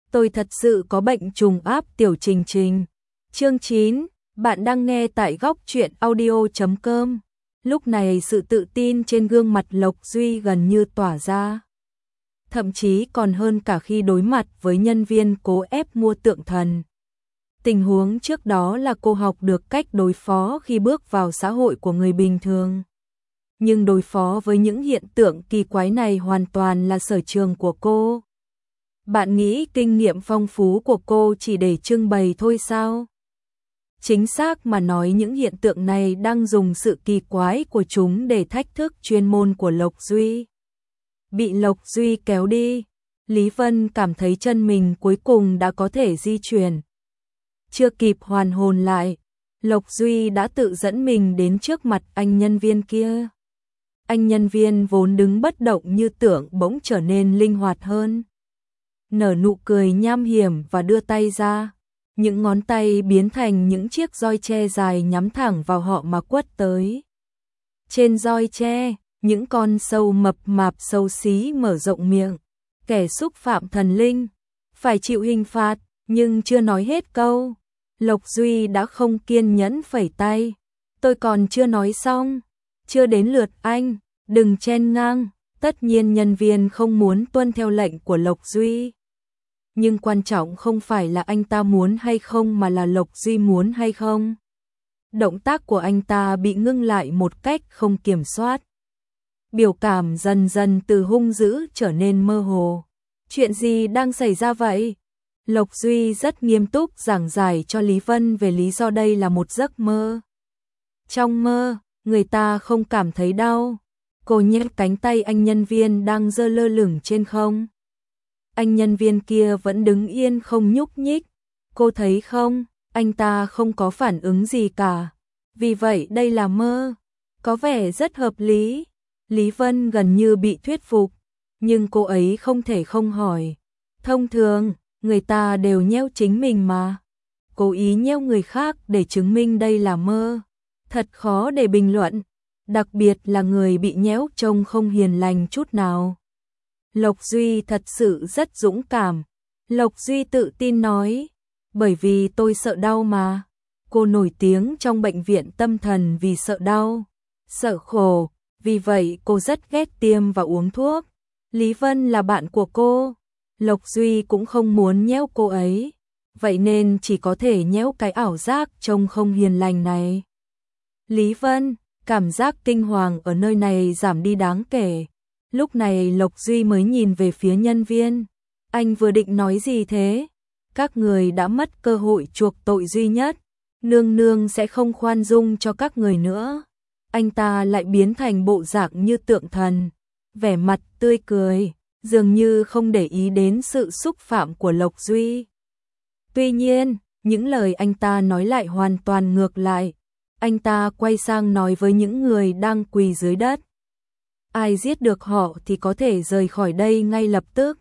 Tôi thật sự có bệnh trùng áp tiểu Trình Trình. Chương 9, bạn đang nghe tại góc truyện audio.com. Lúc này sự tự tin trên gương mặt Lộc Duy gần như tỏa ra. Thậm chí còn hơn cả khi đối mặt với nhân viên cố ép mua tượng thần. Tình huống trước đó là cô học được cách đối phó khi bước vào xã hội của người bình thường. Nhưng đối phó với những hiện tượng kỳ quái này hoàn toàn là sở trường của cô. Bạn nghĩ kinh nghiệm phong phú của cô chỉ để trưng bày thôi sao? Chính xác mà nói, những hiện tượng này đang dùng sự kỳ quái của chúng để thách thức chuyên môn của Lộc Duy. Bị Lộc Duy kéo đi, Lý Vân cảm thấy chân mình cuối cùng đã có thể di chuyển. Chưa kịp hoàn hồn lại, Lộc Duy đã tự dẫn mình đến trước mặt anh nhân viên kia. Anh nhân viên vốn đứng bất động như tượng bỗng trở nên linh hoạt hơn. Nở nụ cười nham hiểm và đưa tay ra. Những ngón tay biến thành những chiếc roi tre dài nhắm thẳng vào họ mà quất tới. Trên roi tre, những con sâu mập mạp xấu xí mở rộng miệng. Kẻ xúc phạm thần linh, phải chịu hình phạt, nhưng chưa nói hết câu. Lộc Duy đã không kiên nhẫn phẩy tay. Tôi còn chưa nói xong, chưa đến lượt anh, đừng chen ngang. Tất nhiên nhân viên không muốn tuân theo lệnh của Lộc Duy. Nhưng quan trọng không phải là anh ta muốn hay không mà là Lộc Duy muốn hay không. Động tác của anh ta bị ngưng lại một cách không kiểm soát. Biểu cảm dần dần từ hung dữ trở nên mơ hồ. Chuyện gì đang xảy ra vậy? Lộc Duy rất nghiêm túc giảng giải cho Lý Vân về lý do đây là một giấc mơ. Trong mơ, người ta không cảm thấy đau. Cô nhét cánh tay anh nhân viên đang giơ lơ lửng trên không. Anh nhân viên kia vẫn đứng yên không nhúc nhích. Cô thấy không, anh ta không có phản ứng gì cả. Vì vậy đây là mơ. Có vẻ rất hợp lý. Lý Vân gần như bị thuyết phục. Nhưng cô ấy không thể không hỏi. Thông thường, người ta đều nheo chính mình mà. Cố ý nheo người khác để chứng minh đây là mơ. Thật khó để bình luận. Đặc biệt là người bị nhéo trông không hiền lành chút nào. Lộc Duy thật sự rất dũng cảm. Lộc Duy tự tin nói. Bởi vì tôi sợ đau mà. Cô nổi tiếng trong bệnh viện tâm thần vì sợ đau, sợ khổ. Vì vậy cô rất ghét tiêm và uống thuốc. Lý Vân là bạn của cô. Lộc Duy cũng không muốn nhéo cô ấy. Vậy nên chỉ có thể nhéo cái ảo giác trông không hiền lành này. Lý Vân, cảm giác kinh hoàng ở nơi này giảm đi đáng kể. Lúc này Lộc Duy mới nhìn về phía nhân viên. Anh vừa định nói gì thế? Các người đã mất cơ hội chuộc tội duy nhất. Nương nương sẽ không khoan dung cho các người nữa. Anh ta lại biến thành bộ dạng như tượng thần. Vẻ mặt tươi cười, dường như không để ý đến sự xúc phạm của Lộc Duy. Tuy nhiên, những lời anh ta nói lại hoàn toàn ngược lại. Anh ta quay sang nói với những người đang quỳ dưới đất. Ai giết được họ thì có thể rời khỏi đây ngay lập tức.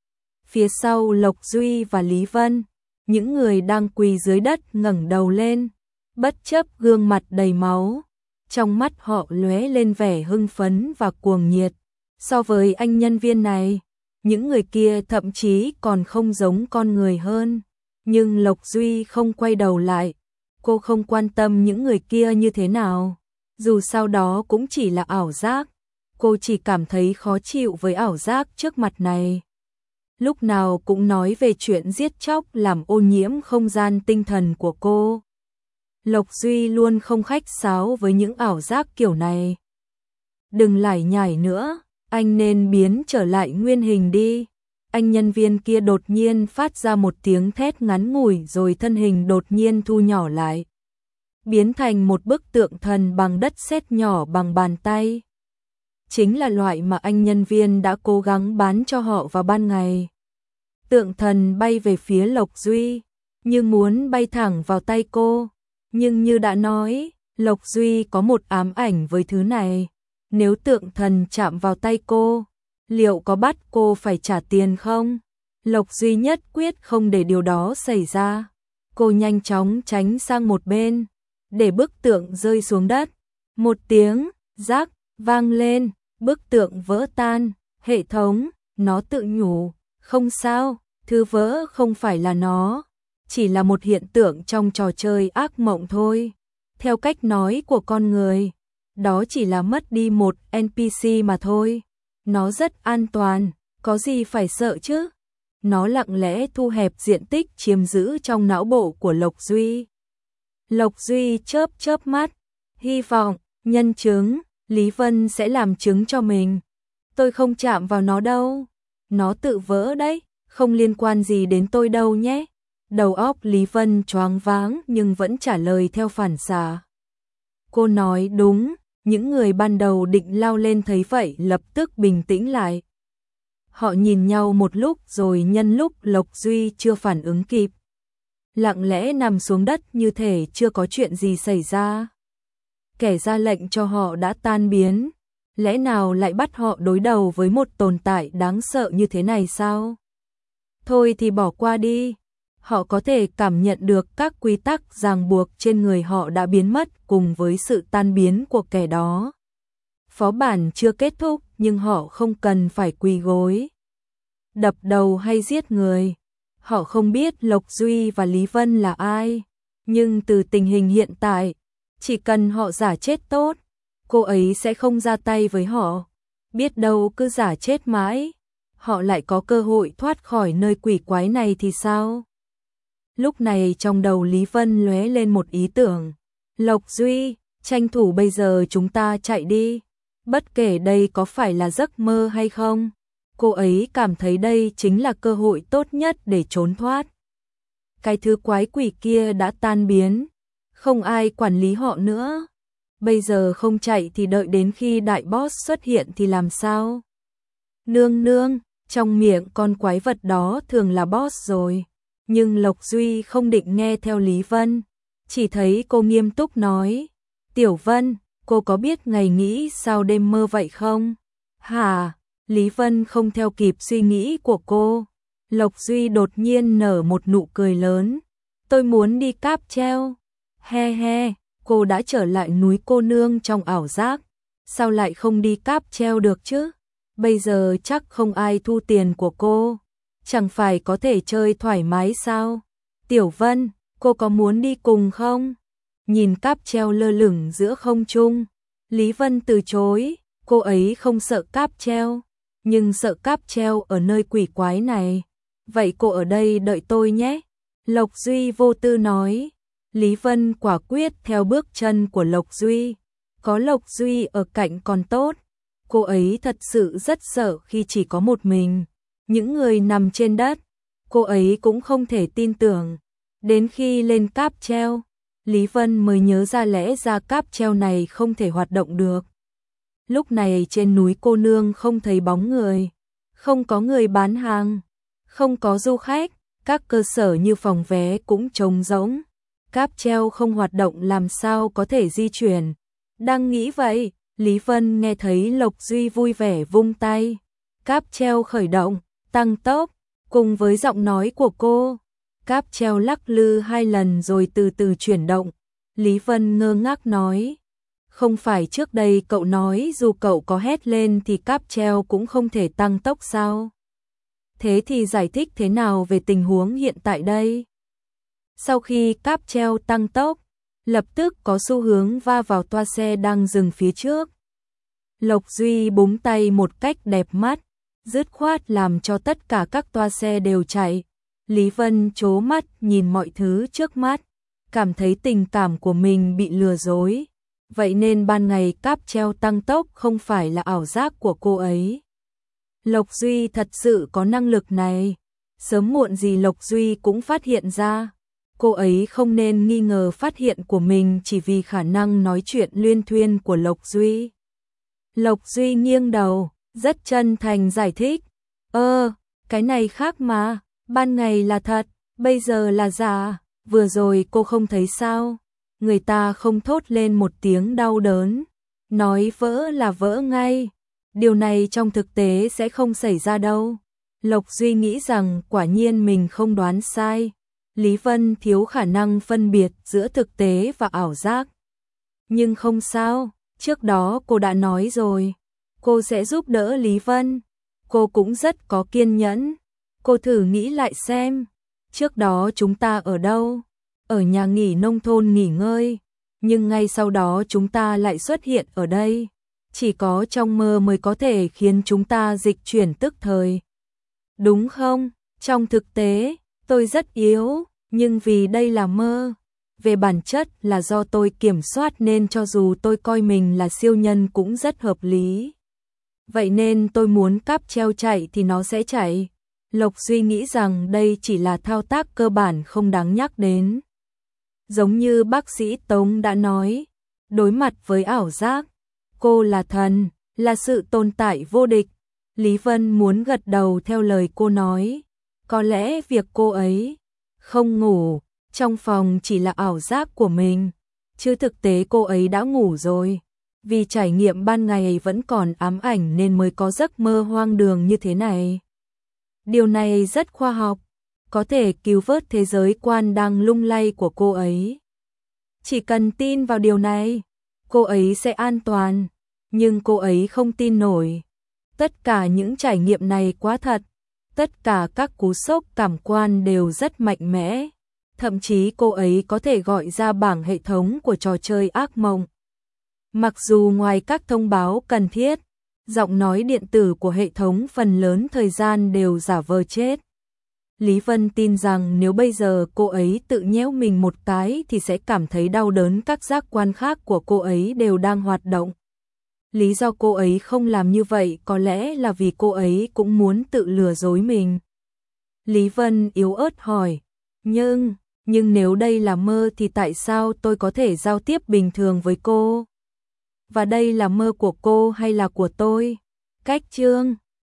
Phía sau Lộc Duy và Lý Vân, những người đang quỳ dưới đất ngẩng đầu lên, bất chấp gương mặt đầy máu. Trong mắt họ lóe lên vẻ hưng phấn và cuồng nhiệt. So với anh nhân viên này, những người kia thậm chí còn không giống con người hơn. Nhưng Lộc Duy không quay đầu lại. Cô không quan tâm những người kia như thế nào. Dù sau đó cũng chỉ là ảo giác. Cô chỉ cảm thấy khó chịu với ảo giác trước mặt này. Lúc nào cũng nói về chuyện giết chóc làm ô nhiễm không gian tinh thần của cô. Lộc Duy luôn không khách sáo với những ảo giác kiểu này. Đừng lải nhải nữa, anh nên biến trở lại nguyên hình đi. Anh nhân viên kia đột nhiên phát ra một tiếng thét ngắn ngủi rồi thân hình đột nhiên thu nhỏ lại. Biến thành một bức tượng thần bằng đất sét nhỏ bằng bàn tay. Chính là loại mà anh nhân viên đã cố gắng bán cho họ vào ban ngày. Tượng thần bay về phía Lộc Duy, như muốn bay thẳng vào tay cô. Nhưng như đã nói, Lộc Duy có một ám ảnh với thứ này. Nếu tượng thần chạm vào tay cô, liệu có bắt cô phải trả tiền không? Lộc Duy nhất quyết không để điều đó xảy ra. Cô nhanh chóng tránh sang một bên, để bức tượng rơi xuống đất. Một tiếng rác vang lên, bức tượng vỡ tan. Hệ thống, nó tự nhủ, không sao, Thư vỡ không phải là nó, chỉ là một hiện tượng trong trò chơi ác mộng thôi. Theo cách nói của con người, đó chỉ là mất đi một NPC mà thôi. Nó rất an toàn, có gì phải sợ chứ? Nó lặng lẽ thu hẹp diện tích chiếm giữ trong não bộ của Lộc Duy. Lộc Duy chớp chớp mắt, hy vọng, nhân chứng, Lý Vân sẽ làm chứng cho mình. Tôi không chạm vào nó đâu, nó tự vỡ đấy, không liên quan gì đến tôi đâu nhé. Đầu óc Lý Vân choáng váng nhưng vẫn trả lời theo phản xạ. Cô nói đúng, những người ban đầu định lao lên thấy vậy lập tức bình tĩnh lại. Họ nhìn nhau một lúc rồi nhân lúc Lộc Duy chưa phản ứng kịp, lặng lẽ nằm xuống đất như thể chưa có chuyện gì xảy ra. Kẻ ra lệnh cho họ đã tan biến, lẽ nào lại bắt họ đối đầu với một tồn tại đáng sợ như thế này sao? Thôi thì bỏ qua đi. Họ có thể cảm nhận được các quy tắc ràng buộc trên người họ đã biến mất cùng với sự tan biến của kẻ đó. Phó bản chưa kết thúc nhưng họ không cần phải quỳ gối, đập đầu hay giết người. Họ không biết Lộc Duy và Lý Vân là ai, nhưng từ tình hình hiện tại, chỉ cần họ giả chết tốt, cô ấy sẽ không ra tay với họ. Biết đâu cứ giả chết mãi, họ lại có cơ hội thoát khỏi nơi quỷ quái này thì sao? Lúc này trong đầu Lý Vân lóe lên một ý tưởng. Lộc Duy, tranh thủ bây giờ chúng ta chạy đi. Bất kể đây có phải là giấc mơ hay không, cô ấy cảm thấy đây chính là cơ hội tốt nhất để trốn thoát. Cái thứ quái quỷ kia đã tan biến, không ai quản lý họ nữa. Bây giờ không chạy thì đợi đến khi đại boss xuất hiện thì làm sao? Nương nương, trong miệng con quái vật đó thường là boss rồi. Nhưng Lộc Duy không định nghe theo Lý Vân, chỉ thấy cô nghiêm túc nói, Tiểu Vân, cô có biết ngày nghĩ sao đêm mơ vậy không? Hả? Lý Vân không theo kịp suy nghĩ của cô. Lộc Duy đột nhiên nở một nụ cười lớn, tôi muốn đi cáp treo. He he, cô đã trở lại núi cô nương trong ảo giác, sao lại không đi cáp treo được chứ? Bây giờ chắc không ai thu tiền của cô, chẳng phải có thể chơi thoải mái sao? Tiểu Vân, cô có muốn đi cùng không? Nhìn cáp treo lơ lửng giữa không trung, Lý Vân từ chối, cô ấy không sợ cáp treo, nhưng sợ cáp treo ở nơi quỷ quái này. Vậy cô ở đây đợi tôi nhé. Lộc Duy vô tư nói. Lý Vân quả quyết theo bước chân của Lộc Duy. Có Lộc Duy ở cạnh còn tốt. Cô ấy thật sự rất sợ khi chỉ có một mình. Những người nằm trên đất, cô ấy cũng không thể tin tưởng. Đến khi lên cáp treo, Lý Vân mới nhớ ra lẽ ra cáp treo này không thể hoạt động được. Lúc này trên núi cô nương không thấy bóng người, không có người bán hàng, không có du khách, các cơ sở như phòng vé cũng trống rỗng. Cáp treo không hoạt động làm sao có thể di chuyển. Đang nghĩ vậy, Lý Vân nghe thấy Lộc Duy vui vẻ vung tay. Cáp treo khởi động, tăng tốc, cùng với giọng nói của cô. Cáp treo lắc lư 2 lần rồi từ từ chuyển động. Lý Vân ngơ ngác nói. Không phải trước đây cậu nói dù cậu có hét lên thì cáp treo cũng không thể tăng tốc sao? Thế thì giải thích thế nào về tình huống hiện tại đây? Sau khi cáp treo tăng tốc, lập tức có xu hướng va vào toa xe đang dừng phía trước. Lộc Duy búng tay một cách đẹp mắt, dứt khoát làm cho tất cả các toa xe đều chạy. Lý Vân trố mắt nhìn mọi thứ trước mắt, cảm thấy tình cảm của mình bị lừa dối. Vậy nên ban ngày cáp treo tăng tốc không phải là ảo giác của cô ấy. Lộc Duy thật sự có năng lực này. Sớm muộn gì Lộc Duy cũng phát hiện ra. Cô ấy không nên nghi ngờ phát hiện của mình chỉ vì khả năng nói chuyện luyên thuyên của Lộc Duy. Lộc Duy nghiêng đầu, rất chân thành giải thích. Cái này khác mà, ban ngày là thật, bây giờ là giả, vừa rồi cô không thấy sao? Người ta không thốt lên một tiếng đau đớn, nói vỡ là vỡ ngay. Điều này trong thực tế sẽ không xảy ra đâu. Lộc Duy nghĩ rằng quả nhiên mình không đoán sai. Lý Vân thiếu khả năng phân biệt giữa thực tế và ảo giác. Nhưng không sao, trước đó cô đã nói rồi, cô sẽ giúp đỡ Lý Vân. Cô cũng rất có kiên nhẫn. Cô thử nghĩ lại xem, trước đó chúng ta ở đâu? Ở nhà nghỉ nông thôn nghỉ ngơi, nhưng ngay sau đó chúng ta lại xuất hiện ở đây. Chỉ có trong mơ mới có thể khiến chúng ta dịch chuyển tức thời. Đúng không? Trong thực tế, tôi rất yếu, nhưng vì đây là mơ. Về bản chất là do tôi kiểm soát nên cho dù tôi coi mình là siêu nhân cũng rất hợp lý. Vậy nên tôi muốn cáp treo chạy thì nó sẽ chạy. Lộc Duy nghĩ rằng đây chỉ là thao tác cơ bản không đáng nhắc đến. Giống như bác sĩ Tống đã nói, đối mặt với ảo giác, cô là thần, là sự tồn tại vô địch. Lý Vân muốn gật đầu theo lời cô nói. Có lẽ việc cô ấy không ngủ trong phòng chỉ là ảo giác của mình, chứ thực tế cô ấy đã ngủ rồi. Vì trải nghiệm ban ngày vẫn còn ám ảnh nên mới có giấc mơ hoang đường như thế này. Điều này rất khoa học, có thể cứu vớt thế giới quan đang lung lay của cô ấy. Chỉ cần tin vào điều này, cô ấy sẽ an toàn, nhưng cô ấy không tin nổi. Tất cả những trải nghiệm này quá thật, tất cả các cú sốc cảm quan đều rất mạnh mẽ. Thậm chí cô ấy có thể gọi ra bảng hệ thống của trò chơi ác mộng. Mặc dù ngoài các thông báo cần thiết, giọng nói điện tử của hệ thống phần lớn thời gian đều giả vờ chết. Lý Vân tin rằng nếu bây giờ cô ấy tự nhéo mình một cái thì sẽ cảm thấy đau đớn, các giác quan khác của cô ấy đều đang hoạt động. Lý do cô ấy không làm như vậy có lẽ là vì cô ấy cũng muốn tự lừa dối mình. Lý Vân yếu ớt hỏi, nhưng nếu đây là mơ thì tại sao tôi có thể giao tiếp bình thường với cô? Và đây là mơ của cô hay là của tôi? Cách chương